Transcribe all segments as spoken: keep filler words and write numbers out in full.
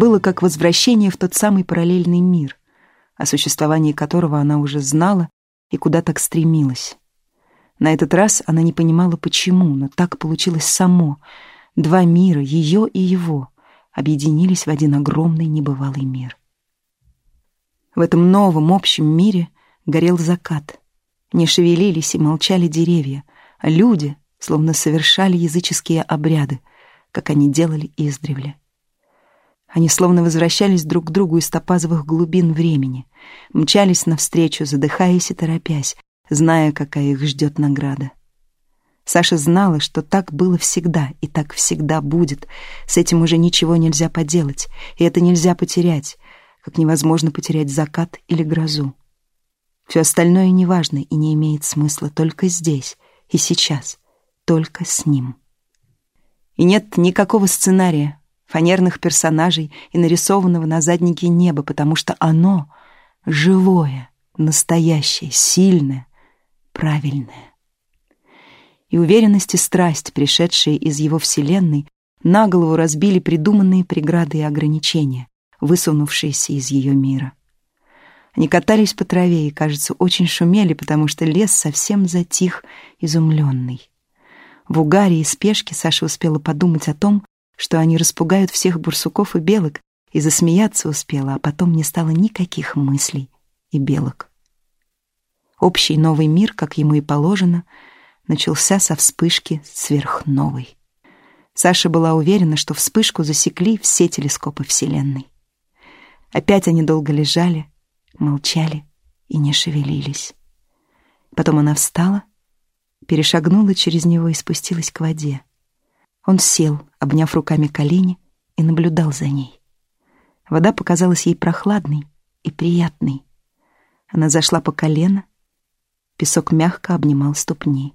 было как возвращение в тот самый параллельный мир, о существовании которого она уже знала и куда так стремилась. На этот раз она не понимала, почему, но так получилось само. Два мира, ее и его, объединились в один огромный небывалый мир. В этом новом общем мире горел закат. Не шевелились и молчали деревья, а люди словно совершали языческие обряды, как они делали издревле. Они словно возвращались друг к другу из топазовых глубин времени, мчались навстречу, задыхаясь и торопясь, зная, какая их ждет награда. Саша знала, что так было всегда, и так всегда будет. С этим уже ничего нельзя поделать, и это нельзя потерять, как невозможно потерять закат или грозу. Все остальное неважно и не имеет смысла только здесь и сейчас, только с ним. И нет никакого сценария, фанерных персонажей и нарисованного на заднике неба, потому что оно живое, настоящее, сильное, правильное. И уверенность и страсть, пришедшие из его вселенной, на голову разбили придуманные преграды и ограничения, высунувшиеся из ее мира. Они катались по траве и, кажется, очень шумели, потому что лес совсем затих, изумленный. В угаре и спешке Саша успела подумать о том, что они распугают всех барсуков и белок, и засмеяться успела, а потом не стало никаких мыслей и белок. Общий новый мир, как ему и положено, начался со вспышки сверхновой. Саша была уверена, что вспышку засекли все телескопы Вселенной. Опять они долго лежали, молчали и не шевелились. Потом она встала, перешагнула через него и спустилась к воде. Он сел, обняв руками колени, и наблюдал за ней. Вода показалась ей прохладной и приятной. Она зашла по колено, песок мягко обнимал ступни.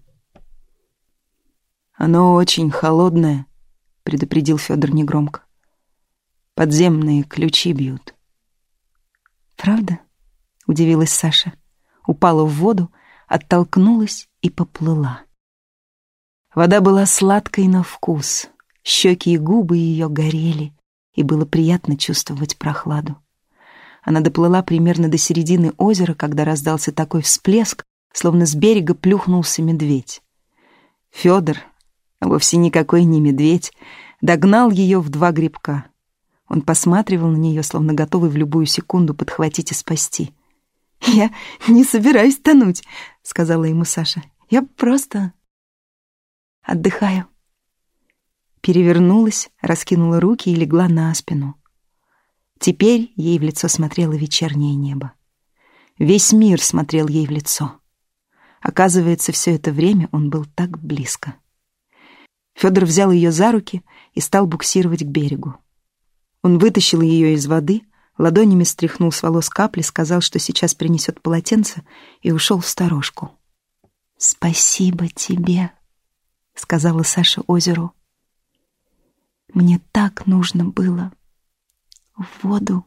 «Оно очень холодное», — предупредил Федор негромко. «Подземные ключи бьют». «Правда?» — удивилась Саша. Упала в воду, оттолкнулась и поплыла. Вода была сладкой на вкус, щеки и губы ее горели, и было приятно чувствовать прохладу. Она доплыла примерно до середины озера, когда раздался такой всплеск, словно с берега плюхнулся медведь. Федор, а вовсе никакой не медведь, догнал ее в два грибка. Он посматривал на нее, словно готовый в любую секунду подхватить и спасти. «Я не собираюсь тонуть», — сказала ему Саша. «Я просто отдыхаю». Перевернулась, раскинула руки и легла на спину. Теперь ей в лицо смотрело вечернее небо. Весь мир смотрел ей в лицо. Оказывается, все это время он был так близко. Федор взял ее за руки и стал буксировать к берегу. Он вытащил ее из воды, ладонями стряхнул с волос капли, сказал, что сейчас принесет полотенце, и ушел в сторожку. «Спасибо тебе», — сказала Саша озеру. «Мне так нужно было в воду».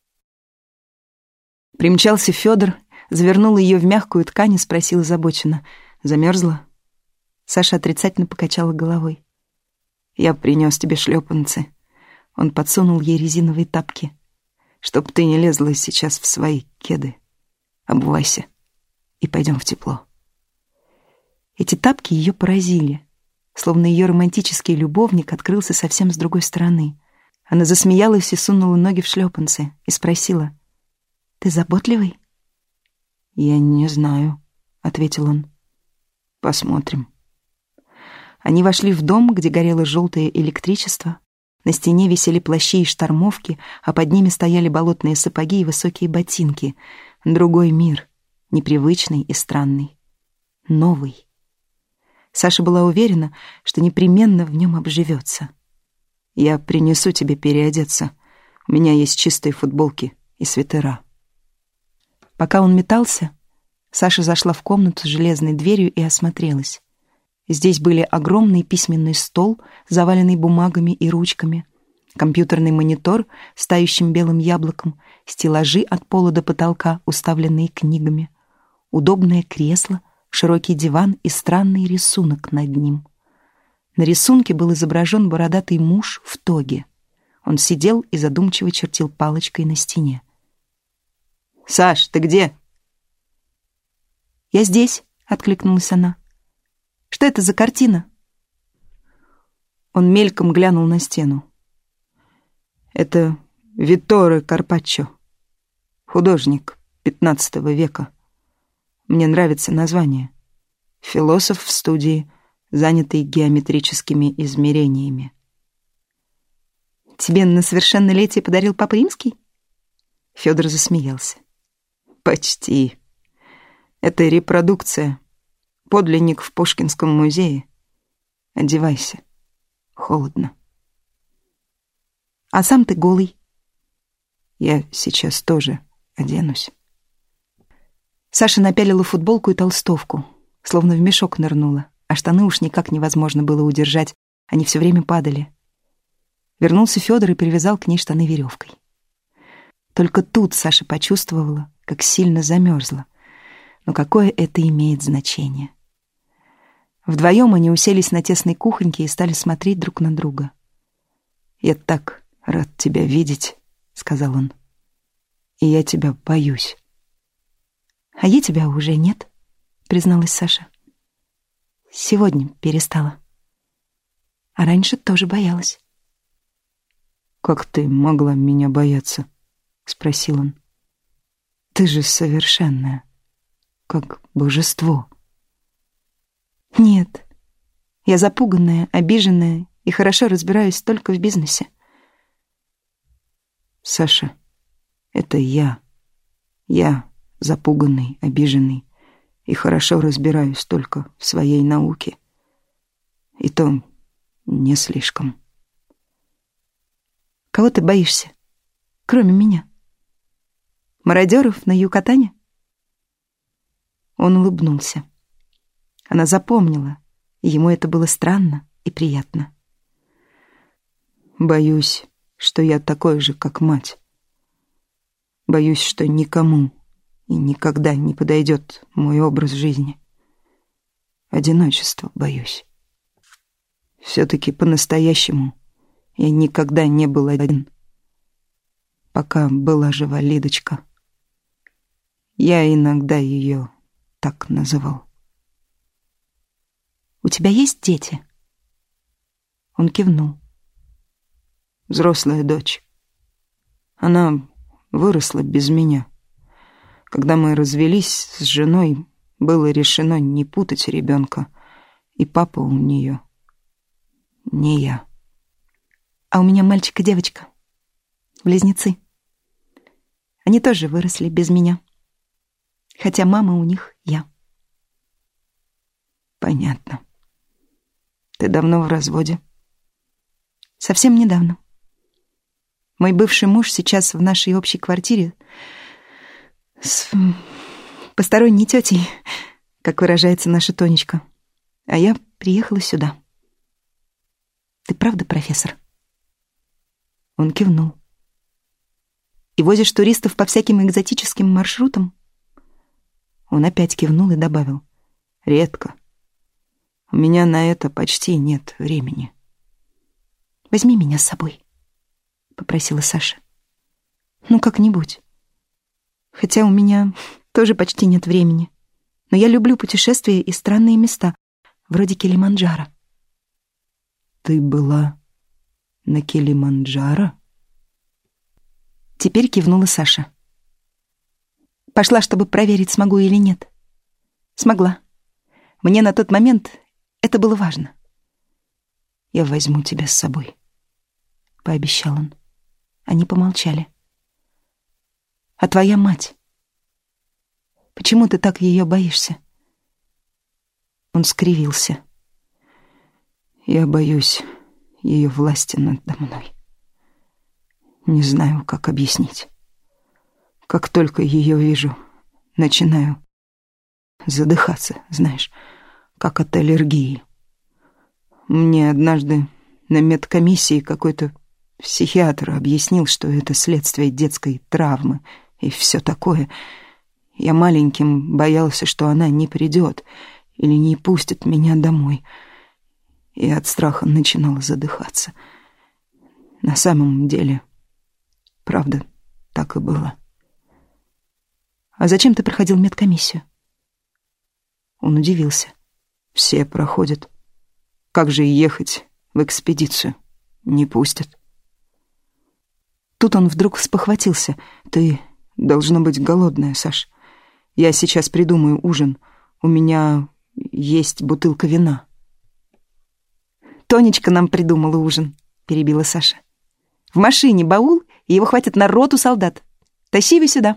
Примчался Федор, завернул ее в мягкую ткань и спросил озабоченно: «Замерзла?» Саша отрицательно покачала головой. «Я принес тебе шлепанцы». Он подсунул ей резиновые тапки. «Чтоб ты не лезла сейчас в свои кеды. Обувайся и пойдем в тепло». Эти тапки ее поразили, словно ее романтический любовник открылся совсем с другой стороны. Она засмеялась и сунула ноги в шлепанцы и спросила: «Ты заботливый?» «Я не знаю», — ответил он. «Посмотрим». Они вошли в дом, где горело желтое электричество. На стене висели плащи и штормовки, а под ними стояли болотные сапоги и высокие ботинки. Другой мир, непривычный и странный. Новый. Саша была уверена, что непременно в нем обживется. «Я принесу тебе переодеться. У меня есть чистые футболки и свитера». Пока он метался, Саша зашла в комнату с железной дверью и осмотрелась. Здесь были огромный письменный стол, заваленный бумагами и ручками, компьютерный монитор с тающим белым яблоком, стеллажи от пола до потолка, уставленные книгами, удобное кресло, широкий диван и странный рисунок над ним. На рисунке был изображен бородатый муж в тоге. Он сидел и задумчиво чертил палочкой на стене. «Саш, ты где?» «Я здесь», — откликнулась она. «Что это за картина?» Он мельком глянул на стену. «Это Витторе Карпаччо, художник пятнадцатого века. Мне нравится название. Философ в студии, занятый геометрическими измерениями». «Тебе на совершеннолетие подарил Папа Римский?» Фёдор засмеялся. «Почти. Это репродукция. Подлинник в Пушкинском музее. Одевайся. Холодно». «А сам ты голый». «Я сейчас тоже оденусь». Саша напялила футболку и толстовку, словно в мешок нырнула, а штаны уж никак невозможно было удержать, они все время падали. Вернулся Фёдор и привязал к ней штаны веревкой. Только тут Саша почувствовала, как сильно замерзла. Но какое это имеет значение? Вдвоем они уселись на тесной кухоньке и стали смотреть друг на друга. «Я так рад тебя видеть», — сказал он. «И я тебя боюсь». «А я тебя уже нет», — призналась Саша. «Сегодня перестала. А раньше тоже боялась». «Как ты могла меня бояться?» — спросил он. «Ты же совершенная, как божество». «Нет, я запуганная, обиженная и хорошо разбираюсь только в бизнесе». «Саша, это я. Я запуганный, обиженный и хорошо разбираюсь только в своей науке. И то не слишком». «Кого ты боишься, кроме меня? Мародеров на Юкатане?» Он улыбнулся. Она запомнила, и ему это было странно и приятно. «Боюсь, что я такой же, как мать. Боюсь, что никому и никогда не подойдет мой образ жизни. Одиночество боюсь. Все-таки по-настоящему я никогда не был один, пока была жива Лидочка. Я иногда ее так называл». «У тебя есть дети?» Он кивнул. «Взрослая дочь. Она выросла без меня. Когда мы развелись с женой, было решено не путать ребенка, и папа у нее не я». «А у меня мальчик и девочка. Близнецы. Они тоже выросли без меня. Хотя мама у них я». «Понятно. Ты давно в разводе?» «Совсем недавно. Мой бывший муж сейчас в нашей общей квартире с посторонней тетей, как выражается наша Тонечка. А я приехала сюда». «Ты правда профессор?» Он кивнул. «И возишь туристов по всяким экзотическим маршрутам?» Он опять кивнул и добавил. «Редко. У меня на это почти нет времени». «Возьми меня с собой», — попросила Саша. «Ну, как-нибудь. Хотя у меня тоже почти нет времени. Но я люблю путешествия и странные места, вроде Килиманджаро». «Ты была на Килиманджаро?» Теперь кивнула Саша. «Пошла, чтобы проверить, смогу или нет. Смогла. Мне на тот момент это было важно». «Я возьму тебя с собой», — пообещал он. Они помолчали. «А твоя мать? Почему ты так ее боишься?» Он скривился. «Я боюсь ее власти надо мной. Не знаю, как объяснить. Как только ее вижу, начинаю задыхаться, знаешь, как от аллергии. Мне однажды на медкомиссии какой-то психиатр объяснил, что это следствие детской травмы и все такое. Я маленьким боялся, что она не придет или не пустит меня домой, и от страха начинала задыхаться. На самом деле, правда, так и было. А зачем ты проходил медкомиссию? Он удивился. Все проходят. Как же ехать в экспедицию? Не пустят. Тут он вдруг спохватился. Ты должна быть голодная, Саш. Я сейчас придумаю ужин. У меня есть бутылка вина. Тонечка нам придумала ужин, перебила Саша. В машине баул, и его хватит на роту солдат. Тащи его сюда.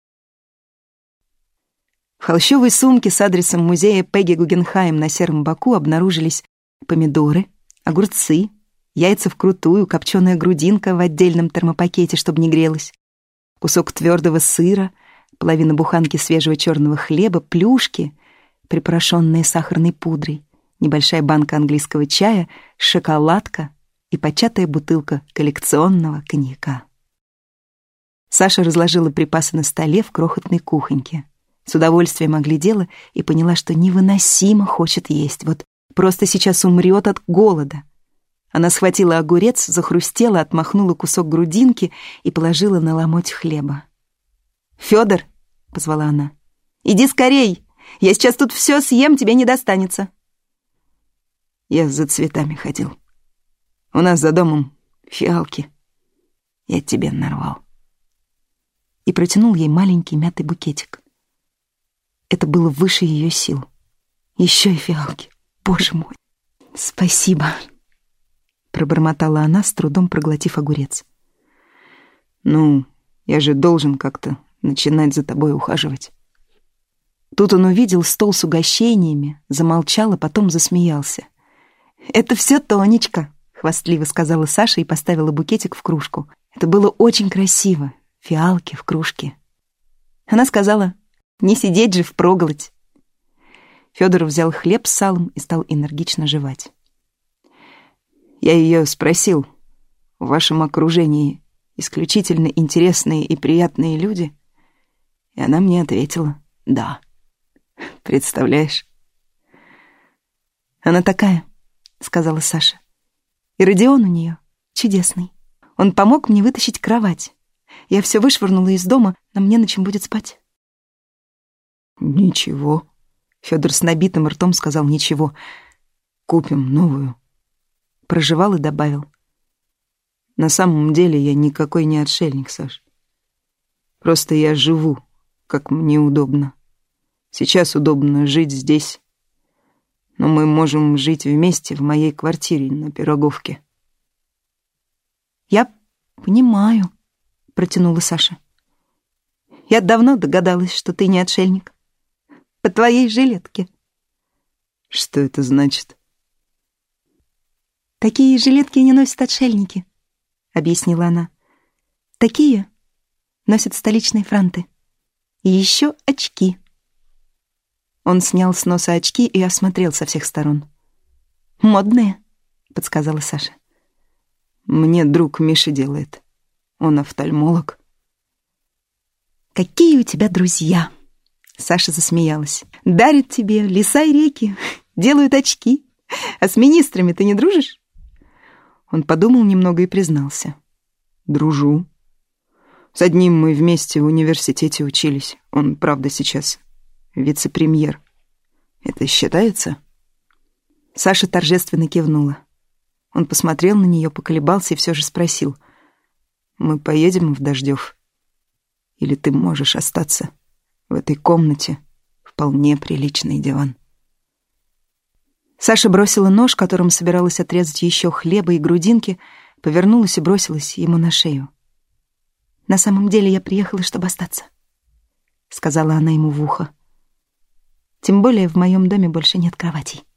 В холщовой сумке с адресом музея Пегги Гугенхайм на сером боку обнаружились помидоры, огурцы, яйца вкрутую, копченая грудинка в отдельном термопакете, чтобы не грелась, кусок твердого сыра, половина буханки свежего черного хлеба, плюшки, припорошенные сахарной пудрой, небольшая банка английского чая, шоколадка и початая бутылка коллекционного коньяка. Саша разложила припасы на столе в крохотной кухоньке. С удовольствием оглядела и поняла, что невыносимо хочет есть. Вот просто сейчас умрет от голода. Она схватила огурец, захрустела, отмахнула кусок грудинки и положила на ломоть хлеба. «Фёдор!» — позвала она. «Иди скорей! Я сейчас тут все съем, тебе не достанется!» Я за цветами ходил. У нас за домом фиалки. Я тебе нарвал. И протянул ей маленький мятый букетик. Это было выше ее сил. Еще и фиалки. Боже мой! Спасибо! Пробормотала она, с трудом проглотив огурец. Ну, я же должен как-то начинать за тобой ухаживать. Тут он увидел стол с угощениями, замолчал, а потом засмеялся. «Это все Тонечка», — хвастливо сказала Саша и поставила букетик в кружку. Это было очень красиво. Фиалки в кружке. Она сказала: «Не сидеть же впроголодь». Фёдор взял хлеб с салом и стал энергично жевать. Я ее спросил: в вашем окружении исключительно интересные и приятные люди? И она мне ответила: да. Представляешь? Она такая, сказала Саша. И Родион у нее чудесный. Он помог мне вытащить кровать. Я все вышвырнула из дома, но мне на чем будет спать. Ничего. Фёдор с набитым ртом сказал: ничего. Купим новую. Прожевал и добавил: на самом деле я никакой не отшельник, Саш. Просто я живу, как мне удобно. Сейчас удобно жить здесь, но мы можем жить вместе в моей квартире на Пироговке. Я понимаю, протянула Саша. Я давно догадалась, что ты не отшельник. По твоей жилетке. Что это значит? Такие жилетки не носят отшельники, объяснила она. Такие носят столичные франты. И еще очки. Он снял с носа очки и осмотрел со всех сторон. «Модные», — подсказала Саша. «Мне друг Миша делает. Он офтальмолог». «Какие у тебя друзья?» Саша засмеялась. «Дарят тебе леса и реки, делают очки. А с министрами ты не дружишь?» Он подумал немного и признался. «Дружу. С одним мы вместе в университете учились. Он, правда, сейчас вице-премьер. Это считается?» Саша торжественно кивнула. Он посмотрел на нее, поколебался и все же спросил: «Мы поедем в Дождев? Или ты можешь остаться в этой комнате? Вполне приличный диван». Саша бросила нож, которым собиралась отрезать еще хлеба и грудинки, повернулась и бросилась ему на шею. «На самом деле я приехала, чтобы остаться», — сказала она ему в ухо. «Тем более в моем доме больше нет кроватей».